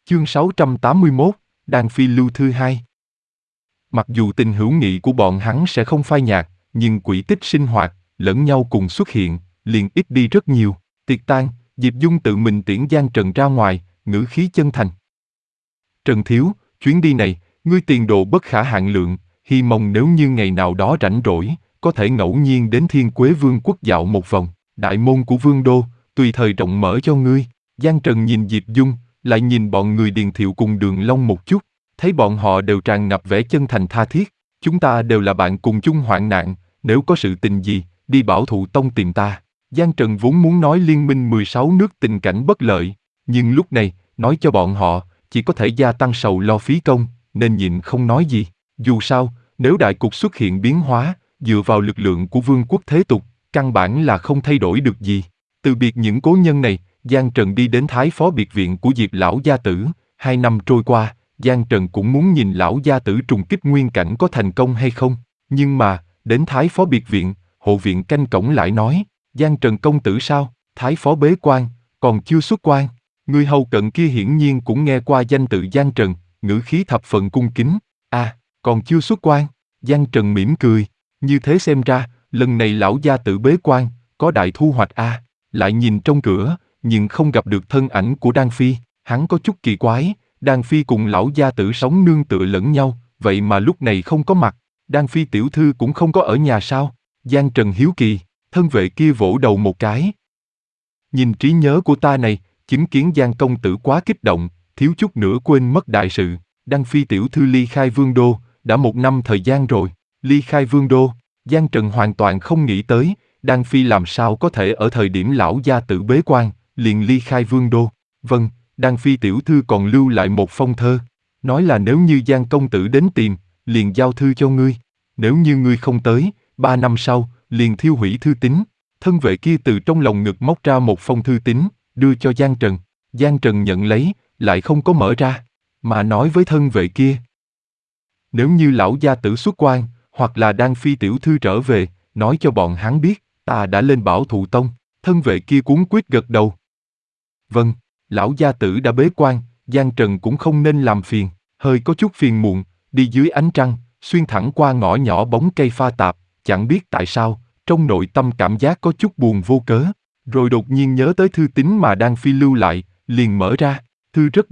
Chương 681, Đan Phi lưu thư 2. Mặc dù tình hữu nghị của bọn hắn sẽ không phai nhạt, nhưng quỹ tích sinh hoạt, lẫn nhau cùng xuất hiện, liền ít đi rất nhiều. Tiệc tang, Diệp Dung tự mình tiễn Giang Trần ra ngoài, ngữ khí chân thành. Trần Thiếu, chuyến đi này, ngươi tiền đồ bất khả hạn lượng, hy mong nếu như ngày nào đó rảnh rỗi, có thể ngẫu nhiên đến Thiên Quế Vương quốc dạo một vòng, đại môn của Vương Đô, tùy thời rộng mở cho ngươi. Giang Trần nhìn Diệp Dung, lại nhìn bọn người Điền Thiệu cùng Đường Long một chút, thấy bọn họ đều tràn ngập vẻ chân thành tha thiết. Chúng ta đều là bạn cùng chung hoạn nạn, nếu có sự tình gì, đi Bảo Thụ Tông tìm ta. Giang Trần vốn muốn nói liên minh 16 nước tình cảnh bất lợi, nhưng lúc này, nói cho bọn họ, chỉ có thể gia tăng sầu lo phí công, nên nhịn không nói gì. Dù sao, nếu đại cục xuất hiện biến hóa, dựa vào lực lượng của vương quốc thế tục, căn bản là không thay đổi được gì. Từ biệt những cố nhân này, Giang Trần đi đến Thái Phó biệt viện của Diệp lão gia tử. 2 năm trôi qua, Giang Trần cũng muốn nhìn lão gia tử trùng kích nguyên cảnh có thành công hay không. Nhưng mà, đến Thái Phó biệt viện, hộ viện canh cổng lại nói, Giang Trần công tử sao? Thái Phó bế quan, còn chưa xuất quan. Người hầu cận kia hiển nhiên cũng nghe qua danh tự Giang Trần, ngữ khí thập phần cung kính. Còn chưa xuất quan. Giang Trần mỉm cười, như thế xem ra, lần này lão gia tử bế quan, có đại thu hoạch Lại nhìn trong cửa, nhưng không gặp được thân ảnh của Đan Phi, hắn có chút kỳ quái, Đan Phi cùng lão gia tử sống nương tựa lẫn nhau, vậy mà lúc này không có mặt, Đan Phi tiểu thư cũng không có ở nhà sao? Giang Trần hiếu kỳ, thân vệ kia vỗ đầu một cái. Nhìn trí nhớ của ta này, chứng kiến Giang công tử quá kích động, thiếu chút nữa quên mất đại sự, Đan Phi tiểu thư ly khai Vương Đô, đã 1 năm thời gian rồi, ly khai Vương Đô, Giang Trần hoàn toàn không nghĩ tới, Đan Phi làm sao có thể ở thời điểm lão gia tử bế quan, liền ly khai Vương Đô. Vâng, Đan Phi tiểu thư còn lưu lại một phong thơ, nói là nếu như Giang công tử đến tìm, liền giao thư cho ngươi, nếu như ngươi không tới, 3 năm sau, liền thiêu hủy thư tín. Thân vệ kia từ trong lòng ngực móc ra một phong thư tín, đưa cho Giang Trần. Giang Trần nhận lấy, lại không có mở ra, mà nói với thân vệ kia. Nếu như lão gia tử xuất quan, hoặc là Đan Phi tiểu thư trở về, nói cho bọn hắn biết, ta đã lên Bảo Thụ Tông. Thân vệ kia cuống quýt gật đầu. Vâng, lão gia tử đã bế quan, Giang Trần cũng không nên làm phiền, hơi có chút phiền muộn, đi dưới ánh trăng, xuyên thẳng qua ngõ nhỏ bóng cây pha tạp, chẳng biết tại sao, trong nội tâm cảm giác có chút buồn vô cớ, rồi đột nhiên nhớ tới thư tín mà Đan Phi lưu lại, liền mở ra. Thư rất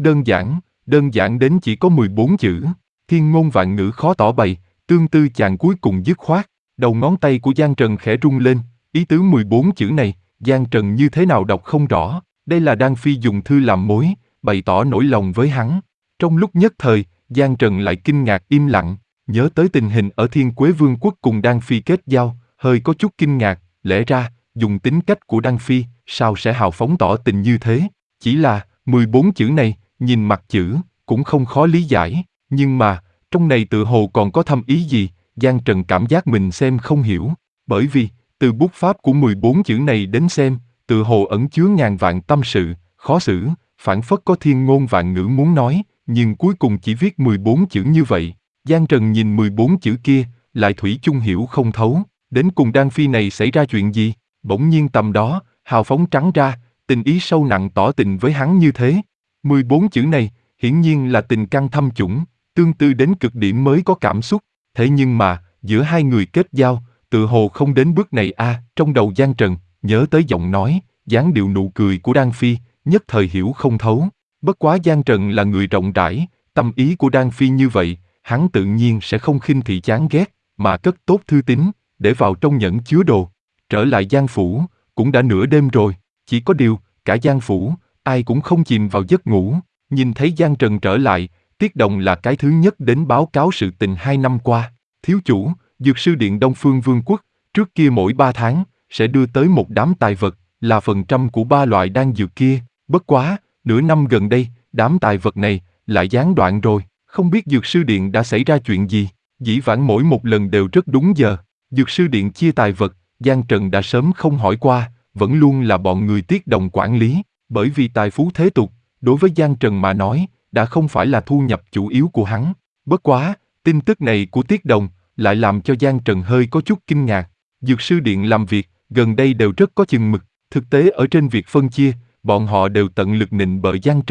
đơn giản đến chỉ có 14 chữ, thiên ngôn vạn ngữ khó tỏ bày, tương tư chàng cuối cùng dứt khoát. Đầu ngón tay của Giang Trần khẽ rung lên, ý tứ 14 chữ này, Giang Trần như thế nào đọc không rõ, đây là Đan Phi dùng thư làm mối, bày tỏ nỗi lòng với hắn. Trong lúc nhất thời, Giang Trần lại kinh ngạc im lặng, nhớ tới tình hình ở Thiên Quế Vương quốc cùng Đan Phi kết giao, hơi có chút kinh ngạc, lẽ ra, dùng tính cách của Đan Phi, sao sẽ hào phóng tỏ tình như thế, chỉ là, 14 chữ này, nhìn mặt chữ, cũng không khó lý giải, nhưng mà, trong này tự hồ còn có thâm ý gì, Giang Trần cảm giác mình xem không hiểu, bởi vì, từ bút pháp của 14 chữ này đến xem, tự hồ ẩn chứa ngàn vạn tâm sự, khó xử, phảng phất có thiên ngôn vạn ngữ muốn nói, nhưng cuối cùng chỉ viết 14 chữ như vậy. Giang Trần nhìn 14 chữ kia, lại thủy chung hiểu không thấu, đến cùng Đan Phi này xảy ra chuyện gì, bỗng nhiên tầm đó, hào phóng trắng ra, tình ý sâu nặng tỏ tình với hắn như thế. 14 chữ này, hiển nhiên là tình căn thâm chủng, tương tư đến cực điểm mới có cảm xúc, thế nhưng mà, giữa hai người kết giao, tự hồ không đến bước này trong đầu Giang Trần, nhớ tới giọng nói, dáng điệu nụ cười của Đan Phi, nhất thời hiểu không thấu. Bất quá Giang Trần là người rộng rãi, tâm ý của Đan Phi như vậy, hắn tự nhiên sẽ không khinh thị chán ghét, mà cất tốt thư tín, để vào trong nhẫn chứa đồ. Trở lại Giang phủ, cũng đã nửa đêm rồi, chỉ có điều, cả Giang phủ, ai cũng không chìm vào giấc ngủ. Nhìn thấy Giang Trần trở lại, Tiết Đồng là cái thứ nhất đến báo cáo sự tình 2 năm qua. Thiếu chủ, Dược sư điện Đông Phương Vương quốc, trước kia mỗi 3 tháng, sẽ đưa tới một đám tài vật, là phần trăm của 3 loại đan dược kia. Bất quá, nửa năm gần đây, đám tài vật này, lại gián đoạn rồi, không biết Dược sư điện đã xảy ra chuyện gì. Dĩ vãng mỗi một lần đều rất đúng giờ, Dược sư điện chia tài vật, Giang Trần đã sớm không hỏi qua, vẫn luôn là bọn người Tiết Đồng quản lý, bởi vì tài phú thế tục, đối với Giang Trần mà nói, đã không phải là thu nhập chủ yếu của hắn. Bất quá, tin tức này của Tiết Đồng, lại làm cho Giang Trần hơi có chút kinh ngạc. Dược sư điện làm việc, gần đây đều rất có chừng mực, thực tế ở trên việc phân chia, bọn họ đều tận lực nịnh bợ Giang Trần,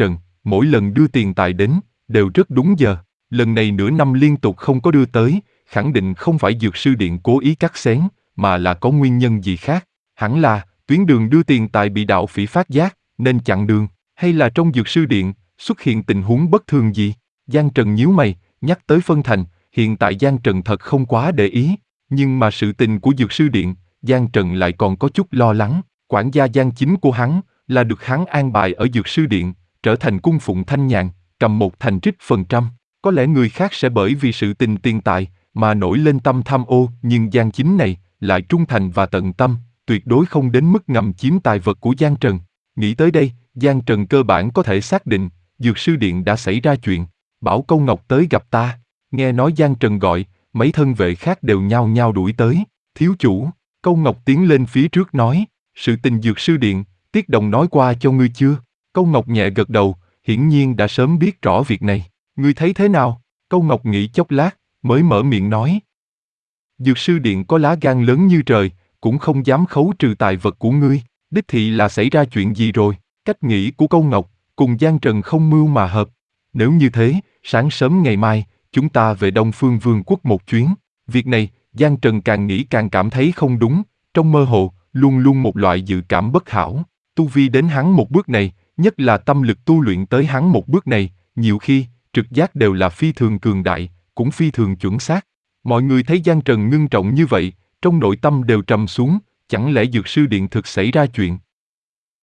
mỗi lần đưa tiền tài đến, đều rất đúng giờ. Lần này nửa năm liên tục không có đưa tới, khẳng định không phải dược sư điện cố ý cắt xén, mà là có nguyên nhân gì khác. Hẳn là, tuyến đường đưa tiền tài bị đạo phỉ phát giác, nên chặn đường, hay là trong dược sư điện, xuất hiện tình huống bất thường gì. Giang Trần nhíu mày, nhắc tới phân thành, hiện tại Giang Trần thật không quá để ý, nhưng mà sự tình của dược sư điện, Giang Trần lại còn có chút lo lắng. Quản gia Giang chính của hắn, là được hắn an bài ở dược sư điện, trở thành cung phụng thanh nhàn, cầm một thành trích phần trăm. Có lẽ người khác sẽ bởi vì sự tình tiền tài, mà nổi lên tâm tham ô, nhưng Giang chính này, lại trung thành và tận tâm, tuyệt đối không đến mức ngầm chiếm tài vật của Giang Trần. Nghĩ tới đây, Giang Trần cơ bản có thể xác định, dược sư điện đã xảy ra chuyện. Bảo Câu Ngọc tới gặp ta. Nghe nói Giang Trần gọi, mấy thân vệ khác đều nhao nhao đuổi tới. Thiếu chủ, Câu Ngọc tiến lên phía trước nói, sự tình dược sư điện, Tiết Đồng nói qua cho ngươi chưa? Câu Ngọc nhẹ gật đầu, hiển nhiên đã sớm biết rõ việc này. Ngươi thấy thế nào? Câu Ngọc nghĩ chốc lát, mới mở miệng nói. Dược sư điện có lá gan lớn như trời, cũng không dám khấu trừ tài vật của ngươi. Đích thị là xảy ra chuyện gì rồi? Cách nghĩ của Câu Ngọc, cùng Giang Trần không mưu mà hợp. Nếu như thế, sáng sớm ngày mai, chúng ta về Đông Phương Vương quốc một chuyến. Việc này, Giang Trần càng nghĩ càng cảm thấy không đúng, trong mơ hồ, luôn luôn một loại dự cảm bất hảo. Tu vi đến hắn một bước này, nhất là tâm lực tu luyện tới hắn một bước này, nhiều khi, trực giác đều là phi thường cường đại, cũng phi thường chuẩn xác. Mọi người thấy Giang Trần ngưng trọng như vậy, trong nội tâm đều trầm xuống, chẳng lẽ dược sư điện thực xảy ra chuyện?